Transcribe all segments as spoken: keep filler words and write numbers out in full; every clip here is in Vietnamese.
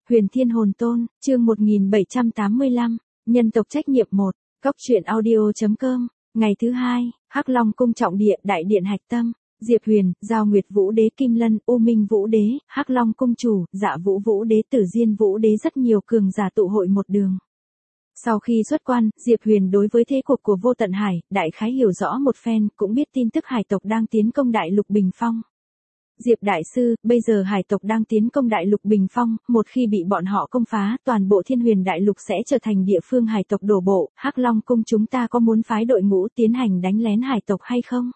Huyền Thiên Hồn Tôn, chương một nghìn bảy trăm tám mươi lăm, nhân tộc trách nhiệm một, Cốc truyện audio.com, ngày thứ hai, Hắc Long cung trọng địa, đại điện hạch tâm, Diệp Huyền, Giao Nguyệt Vũ Đế Kim Lân, U Minh Vũ Đế, Hắc Long cung chủ, Dạ Vũ Vũ Đế, Tử Diên Vũ Đế, rất nhiều cường giả tụ hội một đường. Sau khi xuất quan, Diệp Huyền đối với thế cục của Vô Tận Hải, đại khái hiểu rõ một phen, cũng biết tin tức hải tộc đang tiến công đại lục Bình Phong. Diệp đại sư, bây giờ hải tộc đang tiến công đại lục Bình Phong, một khi bị bọn họ công phá, toàn bộ Thiên Huyền đại lục sẽ trở thành địa phương hải tộc đổ bộ, Hắc Long cung chúng ta có muốn phái đội ngũ tiến hành đánh lén hải tộc hay không?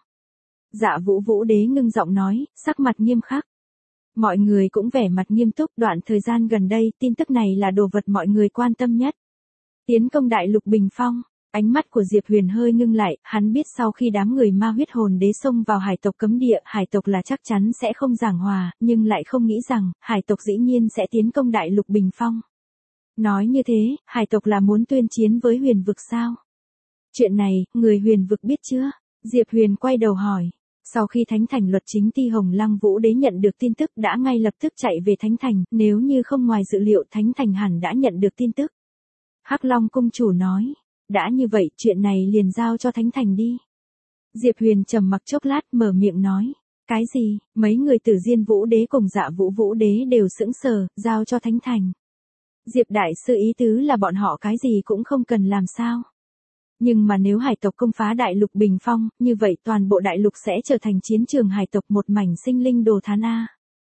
Dạ Vũ Vũ Đế ngưng giọng nói, sắc mặt nghiêm khắc. Mọi người cũng vẻ mặt nghiêm túc, đoạn thời gian gần đây, tin tức này là đồ vật mọi người quan tâm nhất. Tiến công đại lục Bình Phong. Ánh mắt của Diệp Huyền hơi ngưng lại, hắn biết sau khi đám người ma huyết hồn đế xông vào hải tộc cấm địa, hải tộc là chắc chắn sẽ không giảng hòa, nhưng lại không nghĩ rằng, hải tộc dĩ nhiên sẽ tiến công đại lục Bình Phong. Nói như thế, hải tộc là muốn tuyên chiến với huyền vực sao? Chuyện này, người huyền vực biết chưa? Diệp Huyền quay đầu hỏi. Sau khi Thánh Thành luật chính Ti Hồng Lăng Vũ Đế nhận được tin tức đã ngay lập tức chạy về Thánh Thành, nếu như không ngoài dự liệu Thánh Thành hẳn đã nhận được tin tức. Hắc Long cung chủ nói. Đã như vậy, chuyện này liền giao cho Thánh Thành đi. Diệp Huyền trầm mặc chốc lát mở miệng nói. Cái gì? Mấy người Tử Diên Vũ Đế cùng Dạ Vũ Vũ Đế đều sững sờ, giao cho Thánh Thành. Diệp đại sư ý tứ là bọn họ cái gì cũng không cần làm sao. Nhưng mà nếu hải tộc công phá đại lục Bình Phong, như vậy toàn bộ đại lục sẽ trở thành chiến trường hải tộc, một mảnh sinh linh đồ thán a.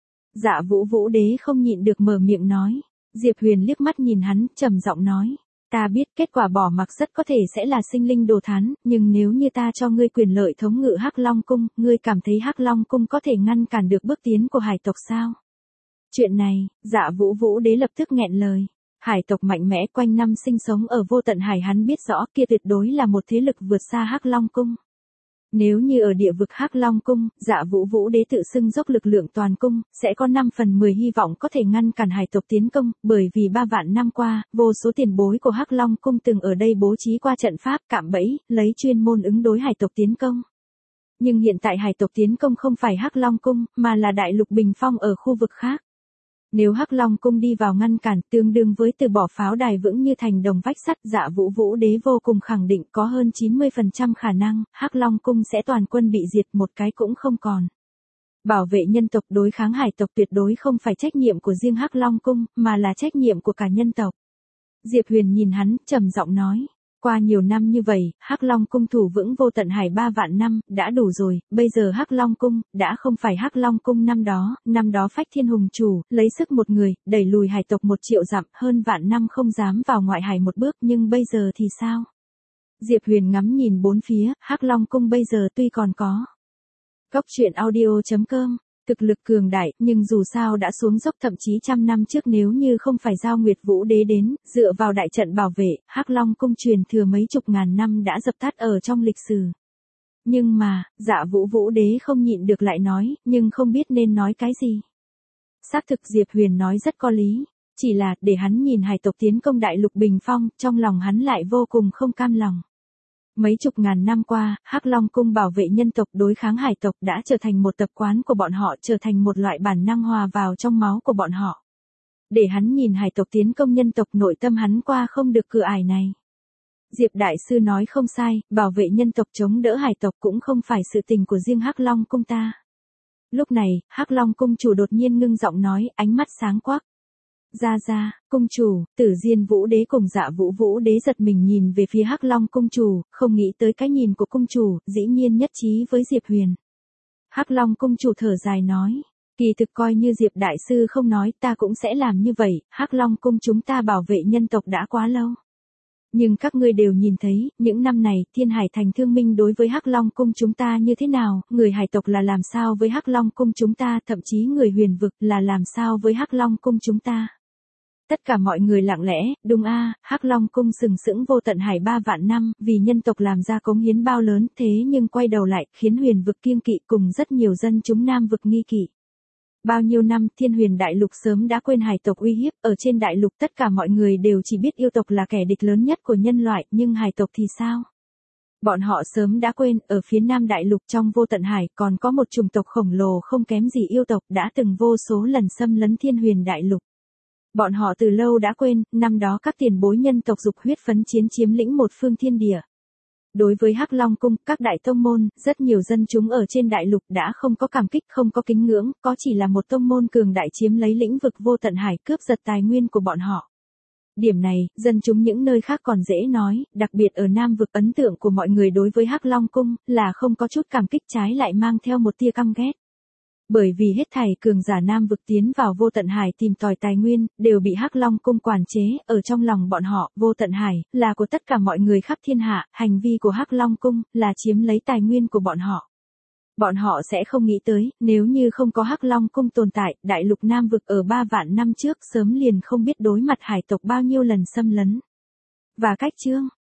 Dạ Vũ Vũ Đế không nhịn được mở miệng nói. Diệp Huyền liếc mắt nhìn hắn, trầm giọng nói. Ta biết kết quả bỏ mặc rất có thể sẽ là sinh linh đồ thán, nhưng nếu như ta cho ngươi quyền lợi thống ngự Hắc Long cung, ngươi cảm thấy Hắc Long cung có thể ngăn cản được bước tiến của hải tộc sao? Chuyện này, Dạ Vũ Vũ Đế lập tức nghẹn lời. Hải tộc mạnh mẽ quanh năm sinh sống ở Vô Tận Hải, hắn biết rõ kia tuyệt đối là một thế lực vượt xa Hắc Long cung. Nếu như ở địa vực Hắc Long cung, Dạ Vũ Vũ Đế tự xưng dốc lực lượng toàn cung, sẽ có năm phần mười hy vọng có thể ngăn cản hải tộc tiến công, bởi vì ba vạn năm qua, vô số tiền bối của Hắc Long cung từng ở đây bố trí qua trận pháp cạm bẫy, lấy chuyên môn ứng đối hải tộc tiến công. Nhưng hiện tại hải tộc tiến công không phải Hắc Long cung, mà là đại lục Bình Phong ở khu vực khác. Nếu Hắc Long cung đi vào ngăn cản, tương đương với từ bỏ pháo đài vững như thành đồng vách sắt, Dạ Vũ Vũ Đế vô cùng khẳng định có hơn chín mươi phần trăm khả năng, Hắc Long cung sẽ toàn quân bị diệt, một cái cũng không còn. Bảo vệ nhân tộc đối kháng hải tộc tuyệt đối không phải trách nhiệm của riêng Hắc Long cung, mà là trách nhiệm của cả nhân tộc. Diệp Huyền nhìn hắn, trầm giọng nói. Qua nhiều năm như vậy, Hắc Long cung thủ vững Vô Tận Hải ba vạn năm, đã đủ rồi, bây giờ Hắc Long cung, đã không phải Hắc Long cung năm đó, năm đó Phách Thiên Hùng chủ, lấy sức một người, đẩy lùi hải tộc một triệu dặm, hơn vạn năm không dám vào ngoại hải một bước, nhưng bây giờ thì sao? Diệp Huyền ngắm nhìn bốn phía, Hắc Long cung bây giờ tuy còn có. Cốc truyện audio.com, thực lực cường đại, nhưng dù sao đã xuống dốc, thậm chí trăm năm trước nếu như không phải Giao Nguyệt Vũ Đế đến, dựa vào đại trận bảo vệ, Hắc Long cung truyền thừa mấy chục ngàn năm đã dập tắt ở trong lịch sử. Nhưng mà, Dạ Vũ Vũ Đế không nhịn được lại nói, nhưng không biết nên nói cái gì. Xác thực Diệp Huyền nói rất có lý, chỉ là, để hắn nhìn hải tộc tiến công đại lục Bình Phong, trong lòng hắn lại vô cùng không cam lòng. Mấy chục ngàn năm qua, Hắc Long cung bảo vệ nhân tộc đối kháng hải tộc đã trở thành một tập quán của bọn họ, trở thành một loại bản năng hòa vào trong máu của bọn họ. Để hắn nhìn hải tộc tiến công nhân tộc, nội tâm hắn qua không được cửa ải này. Diệp đại sư nói không sai, bảo vệ nhân tộc chống đỡ hải tộc cũng không phải sự tình của riêng Hắc Long cung ta. Lúc này, Hắc Long cung chủ đột nhiên ngưng giọng nói, ánh mắt sáng quắc. Ra ra, cung chủ, Tử Diên Vũ Đế cùng Dạ Vũ Vũ Đế giật mình nhìn về phía Hắc Long cung chủ, không nghĩ tới cái nhìn của cung chủ, dĩ nhiên nhất trí với Diệp Huyền. Hắc Long cung chủ thở dài nói, kỳ thực coi như Diệp đại sư không nói, ta cũng sẽ làm như vậy, Hắc Long cung chúng ta bảo vệ nhân tộc đã quá lâu. Nhưng các ngươi đều nhìn thấy, những năm này, Thiên Hải thành thương minh đối với Hắc Long cung chúng ta như thế nào, người hải tộc là làm sao với Hắc Long cung chúng ta, thậm chí người huyền vực là làm sao với Hắc Long cung chúng ta. Tất cả mọi người lặng lẽ, đúng a, Hắc Long cung sừng sững Vô Tận Hải ba vạn năm, vì nhân tộc làm ra cống hiến bao lớn, thế nhưng quay đầu lại, khiến huyền vực kiêng kỵ cùng rất nhiều dân chúng nam vực nghi kỵ. Bao nhiêu năm, Thiên Huyền đại lục sớm đã quên hải tộc uy hiếp, ở trên đại lục tất cả mọi người đều chỉ biết yêu tộc là kẻ địch lớn nhất của nhân loại, nhưng hải tộc thì sao? Bọn họ sớm đã quên, ở phía Nam đại lục trong Vô Tận Hải còn có một chủng tộc khổng lồ không kém gì yêu tộc đã từng vô số lần xâm lấn Thiên Huyền đại lục. Bọn họ từ lâu đã quên, năm đó các tiền bối nhân tộc dục huyết phấn chiến chiếm lĩnh một phương thiên địa. Đối với Hắc Long Cung, các đại tông môn, rất nhiều dân chúng ở trên đại lục đã không có cảm kích, không có kính ngưỡng, có chỉ là một tông môn cường đại chiếm lấy lĩnh vực vô tận hải, cướp giật tài nguyên của bọn họ. Điểm này, dân chúng những nơi khác còn dễ nói, đặc biệt ở Nam vực, ấn tượng của mọi người đối với Hắc Long Cung là không có chút cảm kích, trái lại mang theo một tia căm ghét. Bởi vì hết thảy cường giả Nam vực tiến vào vô tận hải tìm tòi tài nguyên, đều bị Hắc Long Cung quản chế, ở trong lòng bọn họ, vô tận hải là của tất cả mọi người khắp thiên hạ, hành vi của Hắc Long Cung là chiếm lấy tài nguyên của bọn họ. Bọn họ sẽ không nghĩ tới, nếu như không có Hắc Long Cung tồn tại, đại lục Nam vực ở ba vạn năm trước sớm liền không biết đối mặt hải tộc bao nhiêu lần xâm lấn. Và cách chương